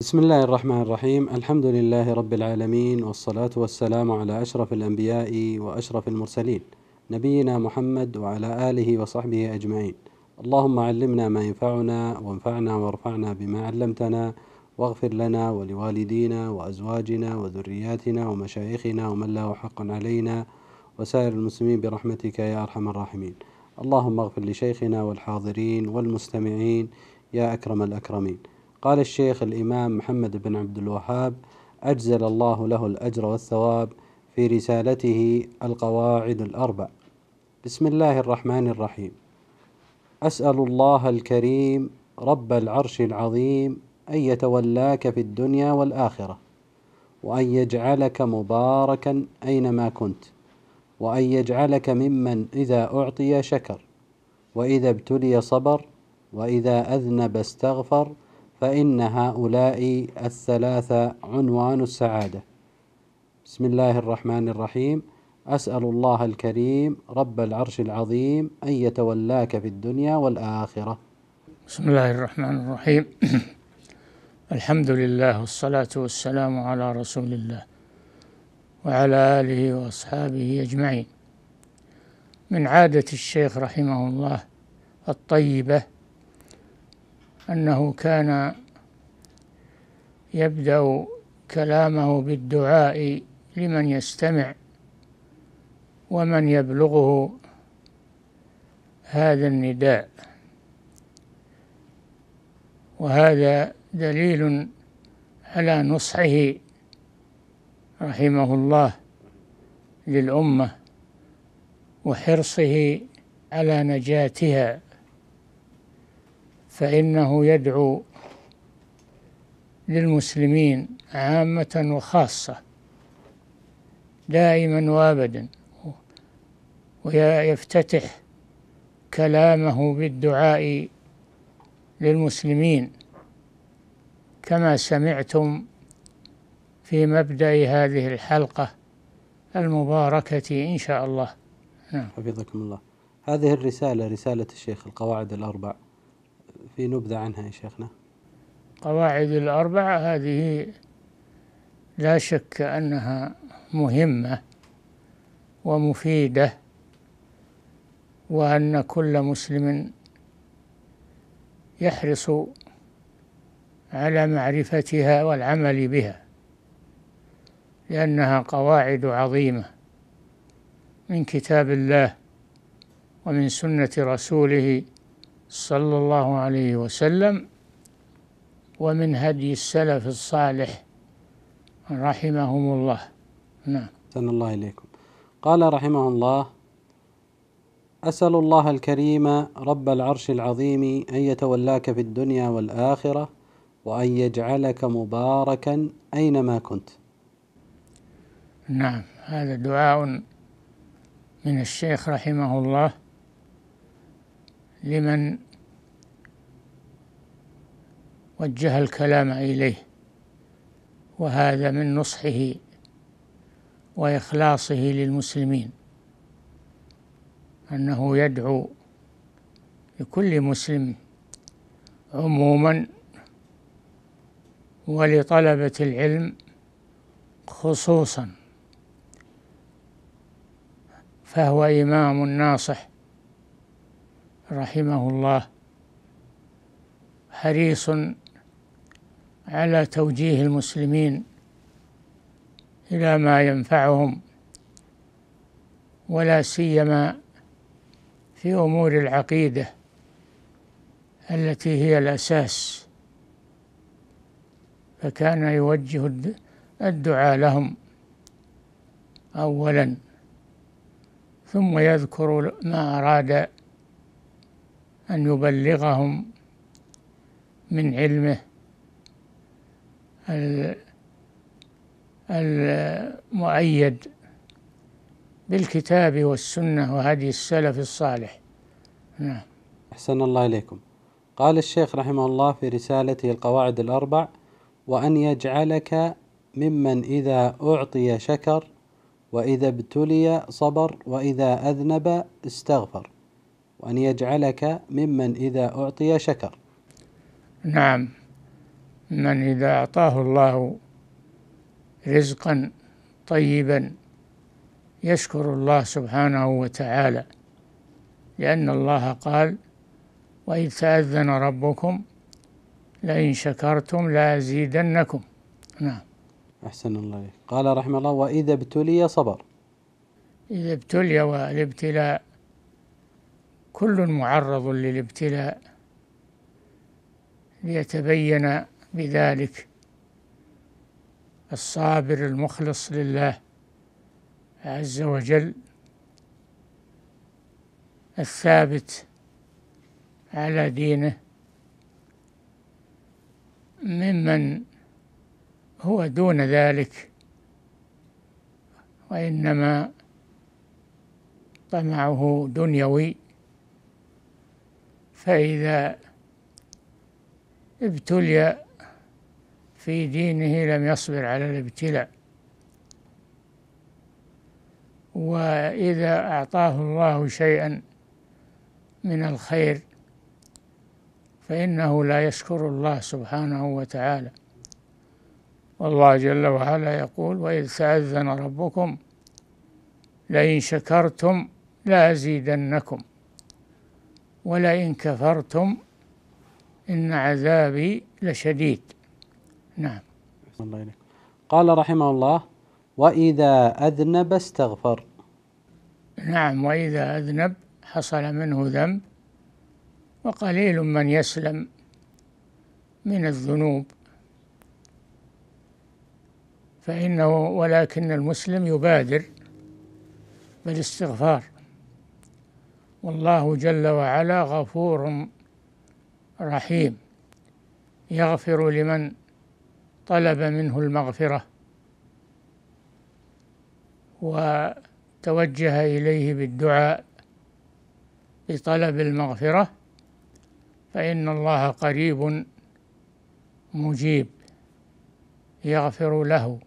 بسم الله الرحمن الرحيم. الحمد لله رب العالمين، والصلاة والسلام على أشرف الأنبياء وأشرف المرسلين، نبينا محمد وعلى آله وصحبه أجمعين. اللهم علمنا ما ينفعنا، وانفعنا وارفعنا بما علمتنا، واغفر لنا ولوالدينا وأزواجنا وذرياتنا ومشايخنا ومن له حق علينا وسائر المسلمين برحمتك يا أرحم الراحمين. اللهم اغفر لشيخنا والحاضرين والمستمعين يا أكرم الأكرمين. قال الشيخ الإمام محمد بن عبد الوهاب أجزل الله له الأجر والثواب في رسالته القواعد الأربع: بسم الله الرحمن الرحيم. أسأل الله الكريم رب العرش العظيم أن يتولاك في الدنيا والآخرة، وأن يجعلك مباركا أينما كنت، وأن يجعلك ممن إذا أعطي شكر، وإذا ابتلي صبر، وإذا أذنب استغفر، فإن هؤلاء الثلاثة عنوان السعادة. بسم الله الرحمن الرحيم. أسأل الله الكريم رب العرش العظيم أن يتولاك في الدنيا والآخرة. بسم الله الرحمن الرحيم. الحمد لله، والصلاة والسلام على رسول الله وعلى آله وأصحابه أجمعين. من عادة الشيخ رحمه الله الطيبة أنه كان يبدأ كلامه بالدعاء لمن يستمع ومن يبلغه هذا النداء، وهذا دليل على نصحه رحمه الله للأمة وحرصه على نجاتها، فإنه يدعو للمسلمين عامة وخاصة دائما وابدا، ويفتتح كلامه بالدعاء للمسلمين كما سمعتم في مبدأ هذه الحلقة المباركة إن شاء الله. نعم. حفظكم الله. هذه الرسالة رسالة الشيخ القواعد الأربع، في نبذة عنها يا شيخنا. قواعد الأربع هذه لا شك أنها مهمة ومفيدة، وأن كل مسلم يحرص على معرفتها والعمل بها، لأنها قواعد عظيمة من كتاب الله ومن سنة رسوله صلى الله عليه وسلم، ومن هدي السلف الصالح رحمهم الله. نعم. أحسن الله إليكم. قال رحمه الله: أسأل الله الكريم رب العرش العظيم أن يتولاك في الدنيا والآخرة، وأن يجعلك مباركا أينما كنت. نعم، هذا دعاء من الشيخ رحمه الله لمن وجه الكلام إليه، وهذا من نصحه وإخلاصه للمسلمين، أنه يدعو لكل مسلم عموما ولطلبة العلم خصوصا، فهو إمام ناصح رحمه الله، حريص على توجيه المسلمين إلى ما ينفعهم، ولا سيما في أمور العقيدة التي هي الأساس، فكان يوجه الدعاء لهم أولا، ثم يذكر ما أراد أن يبلغهم من علمه المؤيد بالكتاب والسنة وهدي السلف الصالح. نعم. أحسن الله إليكم. قال الشيخ رحمه الله في رسالته القواعد الأربع: وأن يجعلك ممن إذا أعطي شكر، وإذا ابتلي صبر، وإذا أذنب استغفر. وأن يجعلك ممن إذا أعطي شكر. نعم، من إذا أعطاه الله رزقا طيبا يشكر الله سبحانه وتعالى، لأن الله قال: وإذ تأذن ربكم لئن شكرتم لأزيدنكم. نعم. أحسن الله إليك. قال رحمه الله: وإذا ابتلي صبر. إذا ابتلي، والابتلاء كل معرض للابتلاء، ليتبين بذلك الصابر المخلص لله عز وجل الثابت على دينه ممن هو دون ذلك وإنما طمعه دنيوي. فإذا ابتلي في دينه لم يصبر على الابتلاء، وإذا أعطاه الله شيئا من الخير فإنه لا يشكر الله سبحانه وتعالى. والله جل وعلا يقول: وإذ تأذن ربكم لئن شكرتم لأزيدنكم ولئن كفرتم إن عذابي لشديد. نعم. الله إليك. قال رحمه الله: وإذا أذنب استغفر. نعم، وإذا أذنب حصل منه ذنب، وقليل من يسلم من الذنوب، ولكن المسلم يبادر بالاستغفار، والله جل وعلا غفور رحيم، يغفر لمن طلب منه المغفرة وتوجه إليه بالدعاء بطلب المغفرة، فإن الله قريب مجيب يغفر له.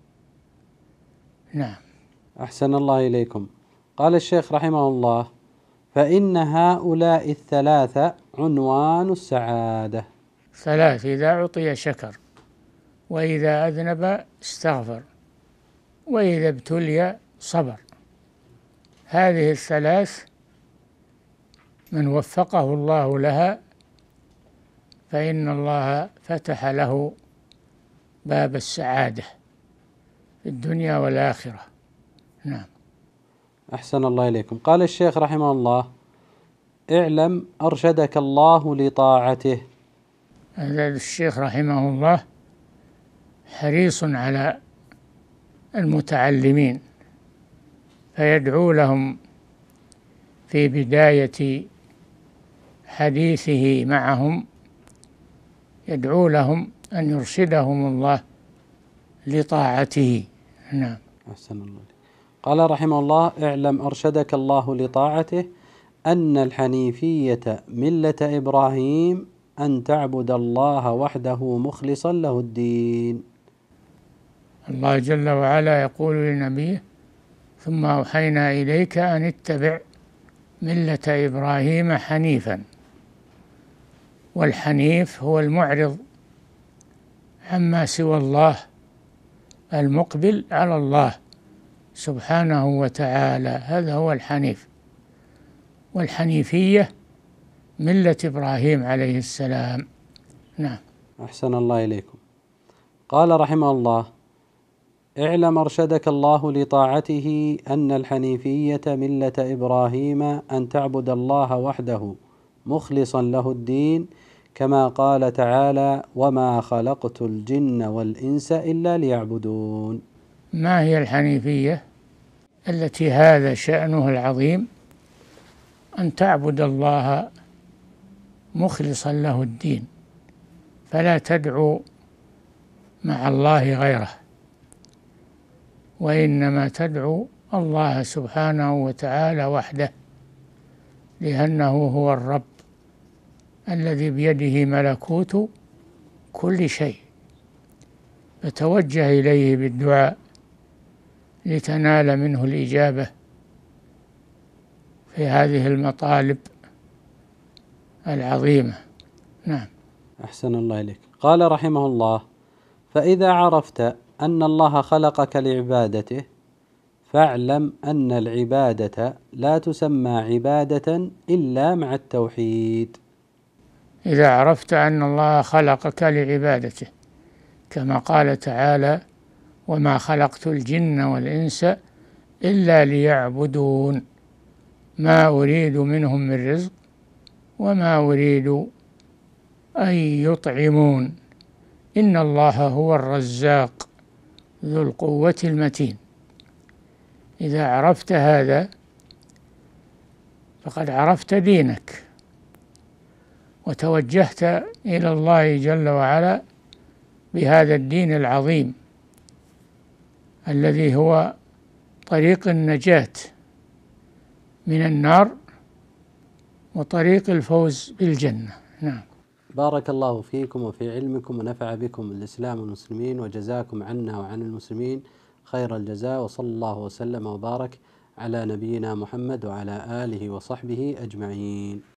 نعم. أحسن الله إليكم. قال الشيخ رحمه الله: فإن هؤلاء الثلاثة عنوان السعادة. ثلاث: إذا أعطي شكر، وإذا أذنب استغفر، وإذا ابتلي صبر. هذه الثلاث من وفقه الله لها فإن الله فتح له باب السعادة في الدنيا والآخرة. نعم. أحسن الله إليكم. قال الشيخ رحمه الله: اعلم أرشدك الله لطاعته. هذا الشيخ رحمه الله حريص على المتعلمين، فيدعو لهم في بداية حديثه معهم، يدعو لهم أن يرشدهم الله لطاعته. نعم. أحسن الله إليك. قال رحمه الله: اعلم أرشدك الله لطاعته أن الحنيفية ملة إبراهيم أن تعبد الله وحده مخلصا له الدين. الله جل وعلا يقول لنبيه: ثم أوحينا إليك أن اتبع ملة إبراهيم حنيفا. والحنيف هو المعرض عما سوى الله، المقبل على الله سبحانه وتعالى، هذا هو الحنيف. والحنيفية ملة إبراهيم عليه السلام. نعم. أحسن الله إليكم. قال رحمه الله: اعلم أرشدك الله لطاعته أن الحنيفية ملة إبراهيم أن تعبد الله وحده مخلصا له الدين، كما قال تعالى: وما خلقت الجن والإنس إلا ليعبدون. ما هي الحنيفية التي هذا شأنه العظيم؟ أن تعبد الله مخلصا له الدين، فلا تدعو مع الله غيره، وإنما تدعو الله سبحانه وتعالى وحده، لأنه هو الرب الذي بيده ملكوت كل شيء، فتوجه إليه بالدعاء لتنال منه الإجابة في هذه المطالب العظيمة. نعم. أحسن الله إليك. قال رحمه الله: فإذا عرفت أن الله خلقك لعبادته فاعلم أن العبادة لا تسمى عبادة إلا مع التوحيد. إذا عرفت أن الله خلقك لعبادته، كما قال تعالى: وما خلقت الجن والإنس إلا ليعبدون ما أريد منهم من رزق وما أريد أن يطعمون إن الله هو الرزاق ذو القوة المتين. إذا عرفت هذا فقد عرفت دينك، وتوجهت إلى الله جل وعلا بهذا الدين العظيم الذي هو طريق النجاة من النار وطريق الفوز بالجنة. نعم. بارك الله فيكم وفي علمكم ونفع بكم الإسلام والمسلمين، وجزاكم عنا وعن المسلمين خير الجزاء، وصلى الله وسلم وبارك على نبينا محمد وعلى آله وصحبه أجمعين.